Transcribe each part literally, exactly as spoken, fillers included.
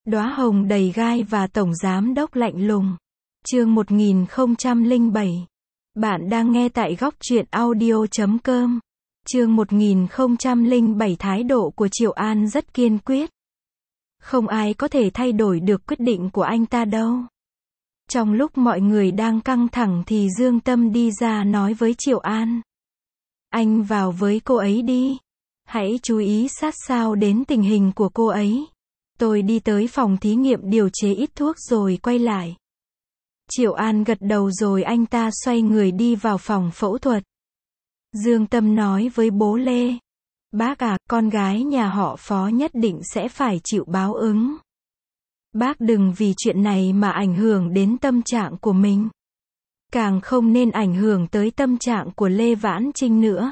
Đóa hồng đầy gai và tổng giám đốc lạnh lùng. Chương một nghìn không trăm lẻ bảy. Bạn đang nghe tại góc truyện audio chấm com. Chương một nghìn không trăm lẻ bảy. Thái độ của Triệu An rất kiên quyết. Không ai có thể thay đổi được quyết định của anh ta đâu. Trong lúc mọi người đang căng thẳng thì Dương Tâm đi ra nói với Triệu An. Anh vào với cô ấy đi. Hãy chú ý sát sao đến tình hình của cô ấy. Tôi đi tới phòng thí nghiệm điều chế ít thuốc rồi quay lại. Triệu An gật đầu rồi anh ta xoay người đi vào phòng phẫu thuật. Dương Tâm nói với bố Lê. Bác à, con gái nhà họ Phó nhất định sẽ phải chịu báo ứng. Bác đừng vì chuyện này mà ảnh hưởng đến tâm trạng của mình. Càng không nên ảnh hưởng tới tâm trạng của Lê Vãn Trinh nữa.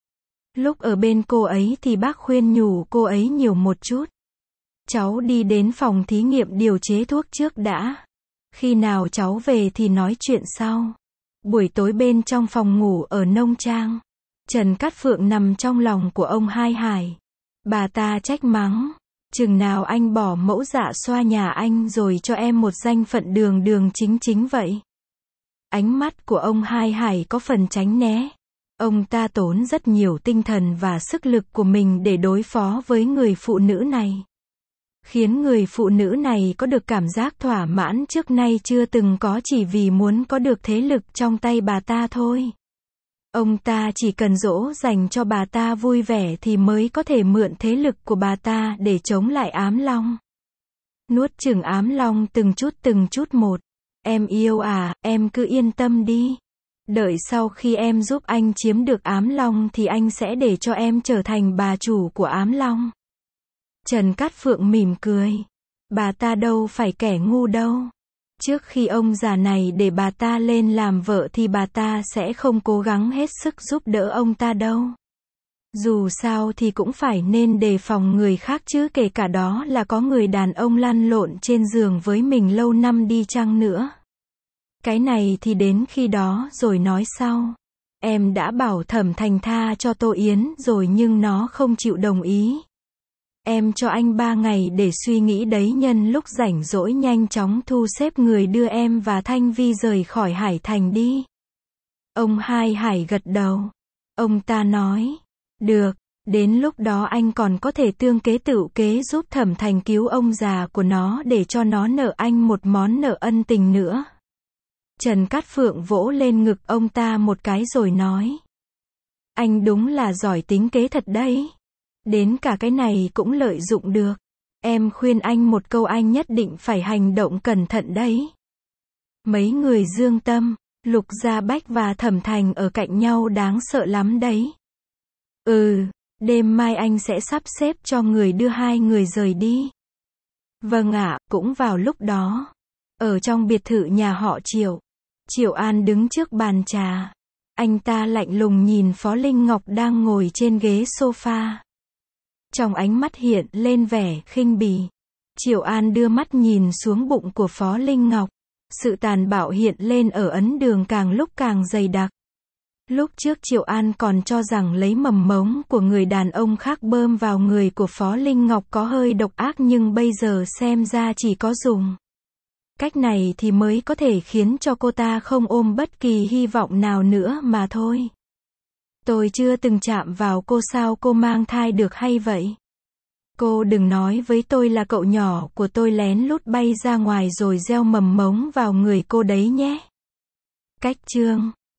Lúc ở bên cô ấy thì bác khuyên nhủ cô ấy nhiều một chút. Cháu đi đến phòng thí nghiệm điều chế thuốc trước đã. Khi nào cháu về thì nói chuyện sau. Buổi tối bên trong phòng ngủ ở nông trang, Trần Cát Phượng nằm trong lòng của ông Hai Hải. Bà ta trách mắng. Chừng nào anh bỏ mẫu dạ xoa nhà anh rồi cho em một danh phận đường đường chính chính vậy? Ánh mắt của ông Hai Hải có phần tránh né. Ông ta tốn rất nhiều tinh thần và sức lực của mình để đối phó với người phụ nữ này. Khiến người phụ nữ này có được cảm giác thỏa mãn trước nay chưa từng có chỉ vì muốn có được thế lực trong tay bà ta thôi. Ông ta chỉ cần dỗ dành cho bà ta vui vẻ thì mới có thể mượn thế lực của bà ta để chống lại Ám Long. Nuốt chửng Ám Long từng chút từng chút một. Em yêu à, em cứ yên tâm đi. Đợi sau khi em giúp anh chiếm được Ám Long thì anh sẽ để cho em trở thành bà chủ của Ám Long. Trần Cát Phượng mỉm cười. Bà ta đâu phải kẻ ngu đâu. Trước khi ông già này để bà ta lên làm vợ thì bà ta sẽ không cố gắng hết sức giúp đỡ ông ta đâu. Dù sao thì cũng phải nên đề phòng người khác chứ, kể cả đó là có người đàn ông lăn lộn trên giường với mình lâu năm đi chăng nữa. Cái này thì đến khi đó rồi nói sau. Em đã bảo Thẩm Thành tha cho Tô Yến rồi nhưng nó không chịu đồng ý. Em cho anh ba ngày để suy nghĩ đấy, nhân lúc rảnh rỗi nhanh chóng thu xếp người đưa em và Thanh Vi rời khỏi Hải Thành đi. Ông Hai Hải gật đầu. Ông ta nói. Được, đến lúc đó anh còn có thể tương kế tựu kế giúp Thẩm Thành cứu ông già của nó để cho nó nợ anh một món nợ ân tình nữa. Trần Cát Phượng vỗ lên ngực ông ta một cái rồi nói. Anh đúng là giỏi tính kế thật đấy. Đến cả cái này cũng lợi dụng được. Em khuyên anh một câu, anh nhất định phải hành động cẩn thận đấy. Mấy người Dương Tâm, Lục Gia Bách và Thẩm Thành ở cạnh nhau đáng sợ lắm đấy. Ừ, đêm mai anh sẽ sắp xếp cho người đưa hai người rời đi. Vâng ạ. Cũng vào lúc đó, ở trong biệt thự nhà họ Triệu, Triệu An đứng trước bàn trà. Anh ta lạnh lùng nhìn Phó Linh Ngọc đang ngồi trên ghế sofa. Trong ánh mắt hiện lên vẻ khinh bỉ. Triệu An đưa mắt nhìn xuống bụng của Phó Linh Ngọc. Sự tàn bạo hiện lên ở ấn đường càng lúc càng dày đặc. Lúc trước Triệu An còn cho rằng lấy mầm mống của người đàn ông khác bơm vào người của Phó Linh Ngọc có hơi độc ác, nhưng bây giờ xem ra chỉ có dùng cách này thì mới có thể khiến cho cô ta không ôm bất kỳ hy vọng nào nữa mà thôi. Tôi chưa từng chạm vào cô, sao cô mang thai được hay vậy? Cô đừng nói với tôi là cậu nhỏ của tôi lén lút bay ra ngoài rồi gieo mầm mống vào người cô đấy nhé. Cách chương